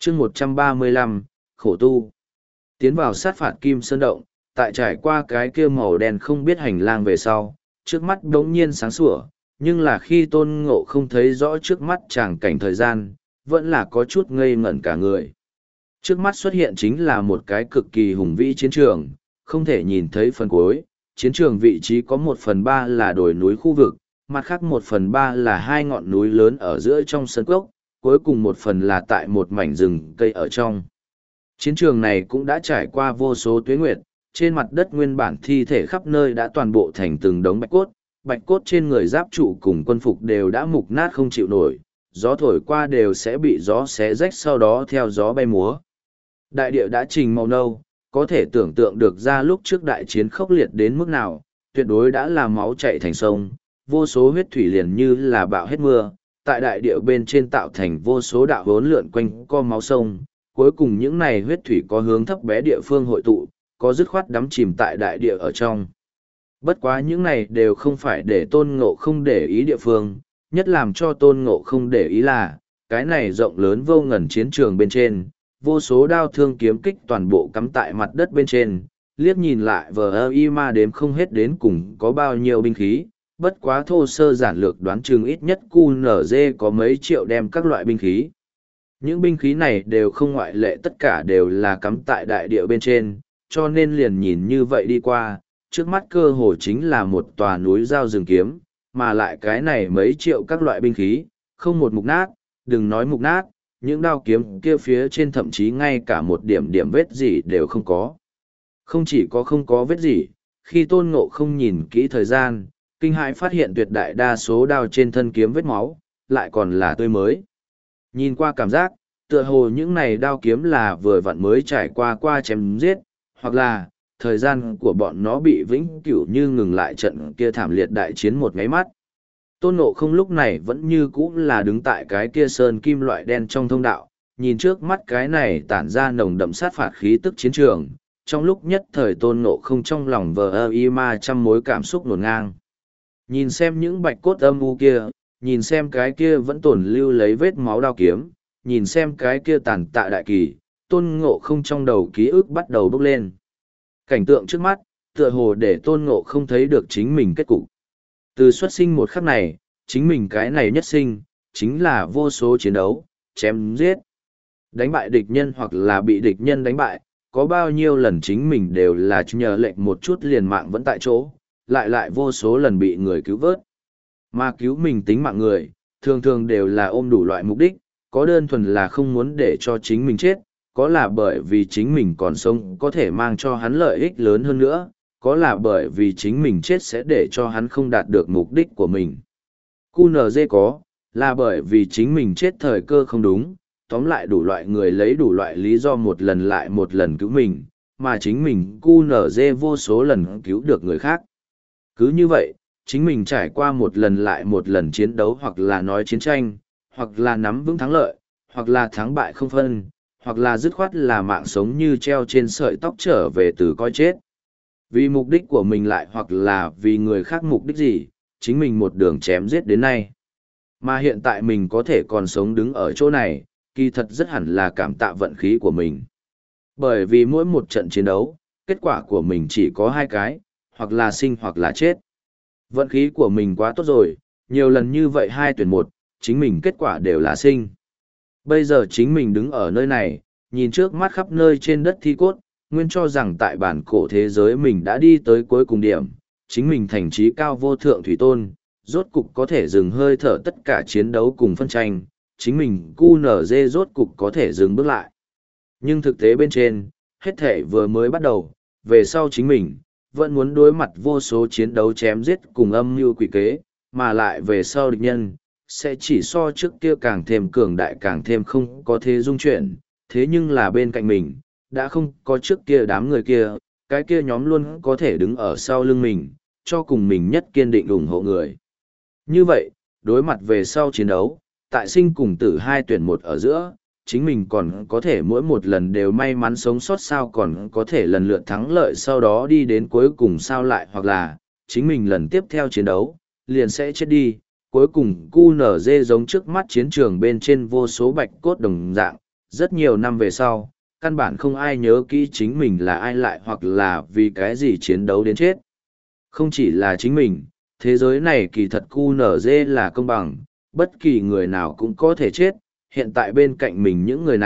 chương 135, khổ tu. Tiến vào sát phạt Kim Sơn Động, tại trải qua cái kia màu đen không biết hành lang về sau, trước mắt đống nhiên sáng sủa, nhưng là khi Tôn Ngộ không thấy rõ trước mắt tràng cảnh thời gian, vẫn là có chút ngây ngẩn cả người. Trước mắt xuất hiện chính là một cái cực kỳ hùng vĩ chiến trường, không thể nhìn thấy phần cuối, chiến trường vị trí có 1/3 là đồi núi khu vực, mặt khác 1/3 là hai ngọn núi lớn ở giữa trong sân cốc, cuối cùng một phần là tại một mảnh rừng cây ở trong. Chiến trường này cũng đã trải qua vô số tuế nguyệt, trên mặt đất nguyên bản thi thể khắp nơi đã toàn bộ thành từng đống bạch cốt trên người giáp trụ cùng quân phục đều đã mục nát không chịu nổi, gió thổi qua đều sẽ bị gió xé rách sau đó theo gió bay múa. Đại địa đã trình màu nâu, có thể tưởng tượng được ra lúc trước đại chiến khốc liệt đến mức nào, tuyệt đối đã là máu chảy thành sông, vô số huyết thủy liền như là bão hết mưa, tại đại địa bên trên tạo thành vô số đạo hốn lượn quanh co máu sông, cuối cùng những này huyết thủy có hướng thấp bé địa phương hội tụ, có dứt khoát đắm chìm tại đại địa ở trong. Bất quá những này đều không phải để Tôn Ngộ không để ý địa phương, nhất làm cho Tôn Ngộ không để ý là, cái này rộng lớn vô ngần chiến trường bên trên, vô số đao thương kiếm kích toàn bộ cắm tại mặt đất bên trên, liếc nhìn lại vờ y ma đếm không hết đến cùng có bao nhiêu binh khí, bất quá thô sơ giản lược đoán chừng ít nhất QNZ có mấy triệu đem các loại binh khí. Những binh khí này đều không ngoại lệ, tất cả đều là cắm tại đại địa bên trên, cho nên liền nhìn như vậy đi qua, trước mắt cơ hồ chính là một tòa núi dao rừng kiếm, mà lại cái này mấy triệu các loại binh khí, không một mục nát, đừng nói mục nát, những đao kiếm kia phía trên thậm chí ngay cả một điểm vết gì đều không có. Không chỉ có không có vết gì, khi Tôn Ngộ không nhìn kỹ thời gian, kinh hãi phát hiện tuyệt đại đa số đao trên thân kiếm vết máu, lại còn là tươi mới. Nhìn qua cảm giác, tựa hồ những này đao kiếm là vừa vặn mới trải qua chém giết, hoặc là, thời gian của bọn nó bị vĩnh cửu như ngừng lại trận kia thảm liệt đại chiến một ngáy mắt. Tôn Ngộ không lúc này vẫn như cũ là đứng tại cái kia sơn kim loại đen trong thông đạo, nhìn trước mắt cái này tản ra nồng đậm sát phạt khí tức chiến trường, trong lúc nhất thời Tôn Ngộ không trong lòng vờ y ma trăm mối cảm xúc nổn ngang. Nhìn xem những bạch cốt âm u kia, nhìn xem cái kia vẫn tồn lưu lấy vết máu đao kiếm, nhìn xem cái kia tàn tạ đại kỳ, Tôn Ngộ không trong đầu ký ức bắt đầu bốc lên. Cảnh tượng trước mắt, tựa hồ để Tôn Ngộ không thấy được chính mình kết cục. Từ xuất sinh một khắc này, chính mình cái này nhất sinh, chính là vô số chiến đấu, chém giết. Đánh bại địch nhân hoặc là bị địch nhân đánh bại, có bao nhiêu lần chính mình đều là nhờ lệnh một chút liền mạng vẫn tại chỗ, lại vô số lần bị người cứu vớt. Mà cứu mình tính mạng người, thường thường đều là ôm đủ loại mục đích, có đơn thuần là không muốn để cho chính mình chết, có là bởi vì chính mình còn sống có thể mang cho hắn lợi ích lớn hơn nữa, có là bởi vì chính mình chết sẽ để cho hắn không đạt được mục đích của mình. QNZ có, là bởi vì chính mình chết thời cơ không đúng, tóm lại đủ loại người lấy đủ loại lý do một lần lại một lần cứu mình, mà chính mình QNZ vô số lần cứu được người khác. Cứ như vậy, chính mình trải qua một lần lại một lần chiến đấu hoặc là nói chiến tranh, hoặc là nắm vững thắng lợi, hoặc là thắng bại không phân, hoặc là dứt khoát là mạng sống như treo trên sợi tóc trở về từ coi chết. Vì mục đích của mình lại hoặc là vì người khác mục đích gì, chính mình một đường chém giết đến nay. Mà hiện tại mình có thể còn sống đứng ở chỗ này, kỳ thật rất hẳn là cảm tạ vận khí của mình. Bởi vì mỗi một trận chiến đấu, kết quả của mình chỉ có hai cái, hoặc là sinh hoặc là chết. Vận khí của mình quá tốt rồi, nhiều lần như vậy 2 tuyển 1, chính mình kết quả đều là sinh. Bây giờ chính mình đứng ở nơi này, nhìn trước mắt khắp nơi trên đất thi cốt, nguyên cho rằng tại bản cổ thế giới mình đã đi tới cuối cùng điểm, chính mình thành trí cao vô thượng thủy tôn, rốt cục có thể dừng hơi thở tất cả chiến đấu cùng phân tranh, chính mình QNZ rốt cục có thể dừng bước lại. Nhưng thực tế bên trên, hết thể vừa mới bắt đầu, về sau chính mình, vẫn muốn đối mặt vô số chiến đấu chém giết cùng âm mưu quỷ kế, mà lại về sau địch nhân, sẽ chỉ so trước kia càng thêm cường đại càng thêm không có thế dung chuyển, thế nhưng là bên cạnh mình, đã không có trước kia đám người kia, cái kia nhóm luôn có thể đứng ở sau lưng mình, cho cùng mình nhất kiên định ủng hộ người. Như vậy, đối mặt về sau chiến đấu, tại sinh cùng tử 2 tuyển 1 ở giữa, chính mình còn có thể mỗi một lần đều may mắn sống sót sao còn có thể lần lượt thắng lợi sau đó đi đến cuối cùng sao lại hoặc là, chính mình lần tiếp theo chiến đấu, liền sẽ chết đi. Cuối cùng QNZ giống trước mắt chiến trường bên trên vô số bạch cốt đồng dạng, rất nhiều năm về sau, căn bản không ai nhớ kỹ chính mình là ai lại hoặc là vì cái gì chiến đấu đến chết. Không chỉ là chính mình, thế giới này kỳ thật QNZ là công bằng, bất kỳ người nào cũng có thể chết, hiện tại bên cạnh mình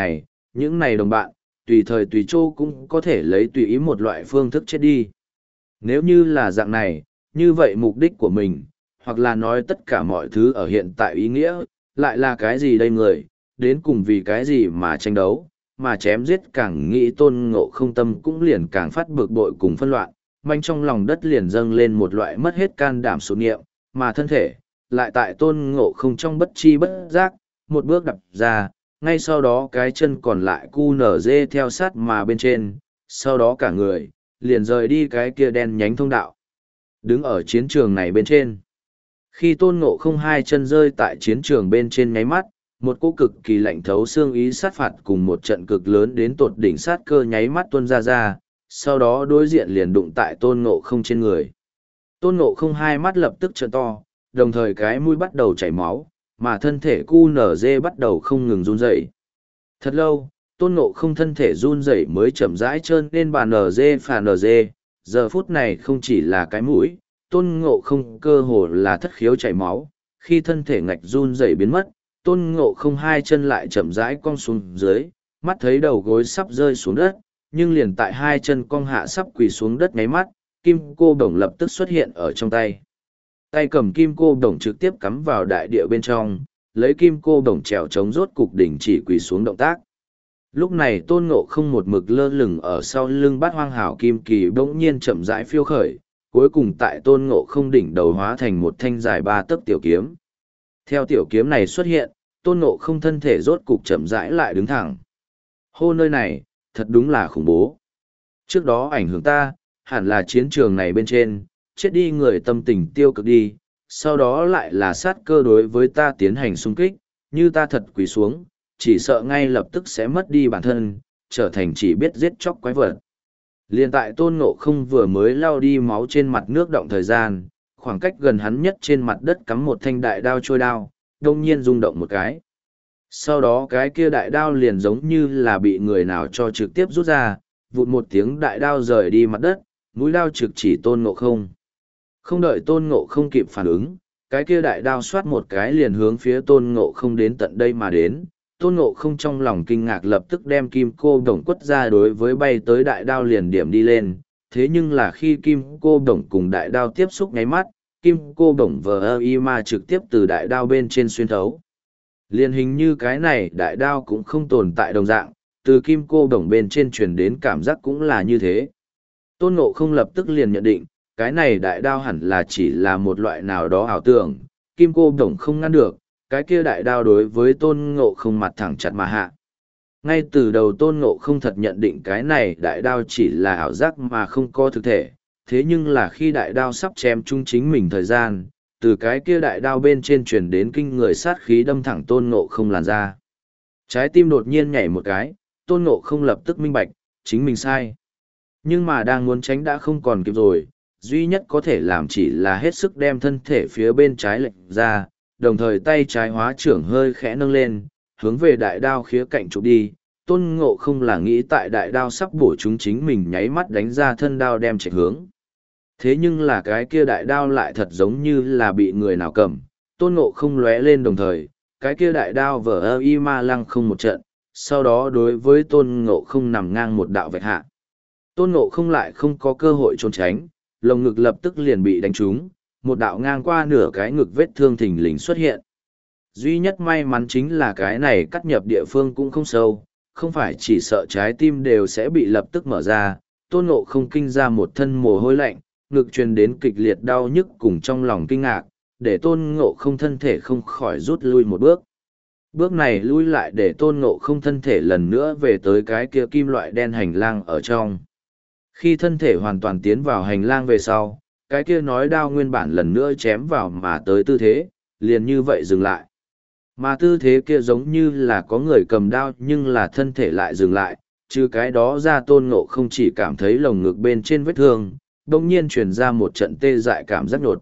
những này đồng bạn, tùy thời tùy chỗ cũng có thể lấy tùy ý một loại phương thức chết đi. Nếu như là dạng này, như vậy mục đích của mình, hoặc là nói tất cả mọi thứ ở hiện tại ý nghĩa, lại là cái gì đây người, đến cùng vì cái gì mà tranh đấu, mà chém giết càng nghĩ Tôn Ngộ Không tâm cũng liền càng phát bực bội cùng phân loạn, manh trong lòng đất liền dâng lên một loại mất hết can đảm số nghiệm, mà thân thể, lại tại Tôn Ngộ Không trong bất chi bất giác, một bước đập ra, ngay sau đó cái chân còn lại QNZ theo sát mà bên trên, sau đó cả người, liền rời đi cái kia đen nhánh thông đạo. Đứng ở chiến trường này bên trên. Khi Tôn Ngộ Không hai chân rơi tại chiến trường bên trên nháy mắt, một cỗ cực kỳ lạnh thấu xương ý sát phạt cùng một trận cực lớn đến tột đỉnh sát cơ nháy mắt tuôn ra, sau đó đối diện liền đụng tại Tôn Ngộ Không trên người. Tôn Ngộ Không hai mắt lập tức trợn to, đồng thời cái mũi bắt đầu chảy máu, mà thân thể QNZ bắt đầu không ngừng run rẩy. Thật lâu, Tôn Ngộ Không thân thể run rẩy mới chậm rãi trơn lên bàn NG phà NG, giờ phút này không chỉ là cái mũi, Tôn Ngộ Không cơ hồ là thất khiếu chảy máu, khi thân thể ngạch run rẩy biến mất, Tôn Ngộ Không hai chân lại chậm rãi cong xuống dưới, mắt thấy đầu gối sắp rơi xuống đất, nhưng liền tại hai chân cong hạ sắp quỳ xuống đất ngáy mắt, kim cô đồng lập tức xuất hiện ở trong tay. Tay cầm kim cô đồng trực tiếp cắm vào đại địa bên trong, lấy kim cô đồng trèo chống rốt cục đỉnh chỉ quỳ xuống động tác. Lúc này Tôn Ngộ Không một mực lơ lửng ở sau lưng Bát Hoang Hảo Kim Kỳ bỗng nhiên chậm rãi phiêu khởi, cuối cùng tại Tôn Ngộ Không đỉnh đầu hóa thành một thanh dài 3 tấc tiểu kiếm. Theo tiểu kiếm này xuất hiện, Tôn Ngộ Không thân thể rốt cục chậm rãi lại đứng thẳng. Hô, nơi này, thật đúng là khủng bố. Trước đó ảnh hưởng ta, hẳn là chiến trường này bên trên, chết đi người tâm tình tiêu cực đi, sau đó lại là sát cơ đối với ta tiến hành xung kích, như ta thật quỳ xuống, chỉ sợ ngay lập tức sẽ mất đi bản thân, trở thành chỉ biết giết chóc quái vật. Liên tại Tôn Ngộ Không vừa mới lao đi máu trên mặt nước động thời gian, khoảng cách gần hắn nhất trên mặt đất cắm một thanh đại đao trôi đao, đông nhiên rung động một cái. Sau đó cái kia đại đao liền giống như là bị người nào cho trực tiếp rút ra, vụt một tiếng đại đao rời đi mặt đất, mũi đao trực chỉ Tôn Ngộ Không. Không đợi Tôn Ngộ Không kịp phản ứng, cái kia đại đao xoát một cái liền hướng phía Tôn Ngộ Không đến tận đây mà đến. Tôn Ngộ Không trong lòng kinh ngạc lập tức đem kim cô đồng quất ra đối với bay tới đại đao liền điểm đi lên. Thế nhưng là khi kim cô đồng cùng đại đao tiếp xúc nháy mắt, kim cô đồng mà trực tiếp từ đại đao bên trên xuyên thấu. Liền hình như cái này đại đao cũng không tồn tại đồng dạng, từ kim cô đồng bên trên truyền đến cảm giác cũng là như thế. Tôn Ngộ Không lập tức liền nhận định, cái này đại đao hẳn là chỉ là một loại nào đó ảo tưởng, kim cô đồng không ngăn được, cái kia đại đao đối với Tôn Ngộ Không mặt thẳng chặt mà hạ. Ngay từ đầu Tôn Ngộ Không thật nhận định cái này đại đao chỉ là ảo giác mà không có thực thể, thế nhưng là khi đại đao sắp chém chung chính mình thời gian, từ cái kia đại đao bên trên truyền đến kinh người sát khí đâm thẳng Tôn Ngộ Không làn ra. Trái tim đột nhiên nhảy một cái, Tôn Ngộ Không lập tức minh bạch, chính mình sai. Nhưng mà đang muốn tránh đã không còn kịp rồi, duy nhất có thể làm chỉ là hết sức đem thân thể phía bên trái lệch ra, đồng thời tay trái hóa trưởng hơi khẽ nâng lên, hướng về đại đao khía cạnh chụp đi. Tôn Ngộ Không là nghĩ tại đại đao sắp bổ chúng chính mình nháy mắt đánh ra thân đao đem chạy hướng. Thế nhưng là cái kia đại đao lại thật giống như là bị người nào cầm, Tôn Ngộ Không lóe lên đồng thời, cái kia đại đao vỡ ma lăng không một trận, sau đó đối với Tôn Ngộ Không nằm ngang một đạo vạch hạ. Tôn Ngộ Không lại không có cơ hội trốn tránh, lồng ngực lập tức liền bị đánh trúng, một đạo ngang qua nửa cái ngực vết thương thình lình xuất hiện. Duy nhất may mắn chính là cái này cắt nhập địa phương cũng không sâu, không phải chỉ sợ trái tim đều sẽ bị lập tức mở ra. Tôn Ngộ Không kinh ra một thân mồ hôi lạnh, ngực truyền đến kịch liệt đau nhức cùng trong lòng kinh ngạc, để Tôn Ngộ Không thân thể không khỏi rút lui một bước. Bước này lui lại để Tôn Ngộ Không thân thể lần nữa về tới cái kia kim loại đen hành lang ở trong. Khi thân thể hoàn toàn tiến vào hành lang về sau, cái kia nói đao nguyên bản lần nữa chém vào mà tới tư thế, liền như vậy dừng lại. Mà tư thế kia giống như là có người cầm đao nhưng là thân thể lại dừng lại, trừ cái đó ra Tôn Ngộ Không chỉ cảm thấy lồng ngực bên trên vết thương, đồng nhiên truyền ra một trận tê dại cảm giác nhột.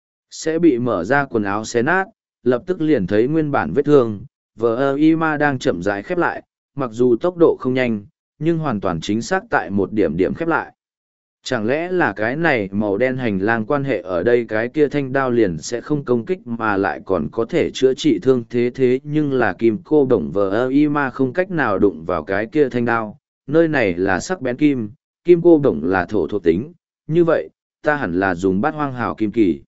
Sẽ bị mở ra quần áo xé nát, lập tức liền thấy nguyên bản vết thương, ma đang chậm rãi khép lại, mặc dù tốc độ không nhanh, nhưng hoàn toàn chính xác tại một điểm điểm khép lại. Chẳng lẽ là cái này màu đen hành lang quan hệ ở đây cái kia thanh đao liền sẽ không công kích mà lại còn có thể chữa trị thương thế nhưng là kim cô đồng vờ y ma không cách nào đụng vào cái kia thanh đao, nơi này là sắc bén kim cô đồng là thổ thuộc tính, như vậy, ta hẳn là dùng bát hoang hào kim kỳ.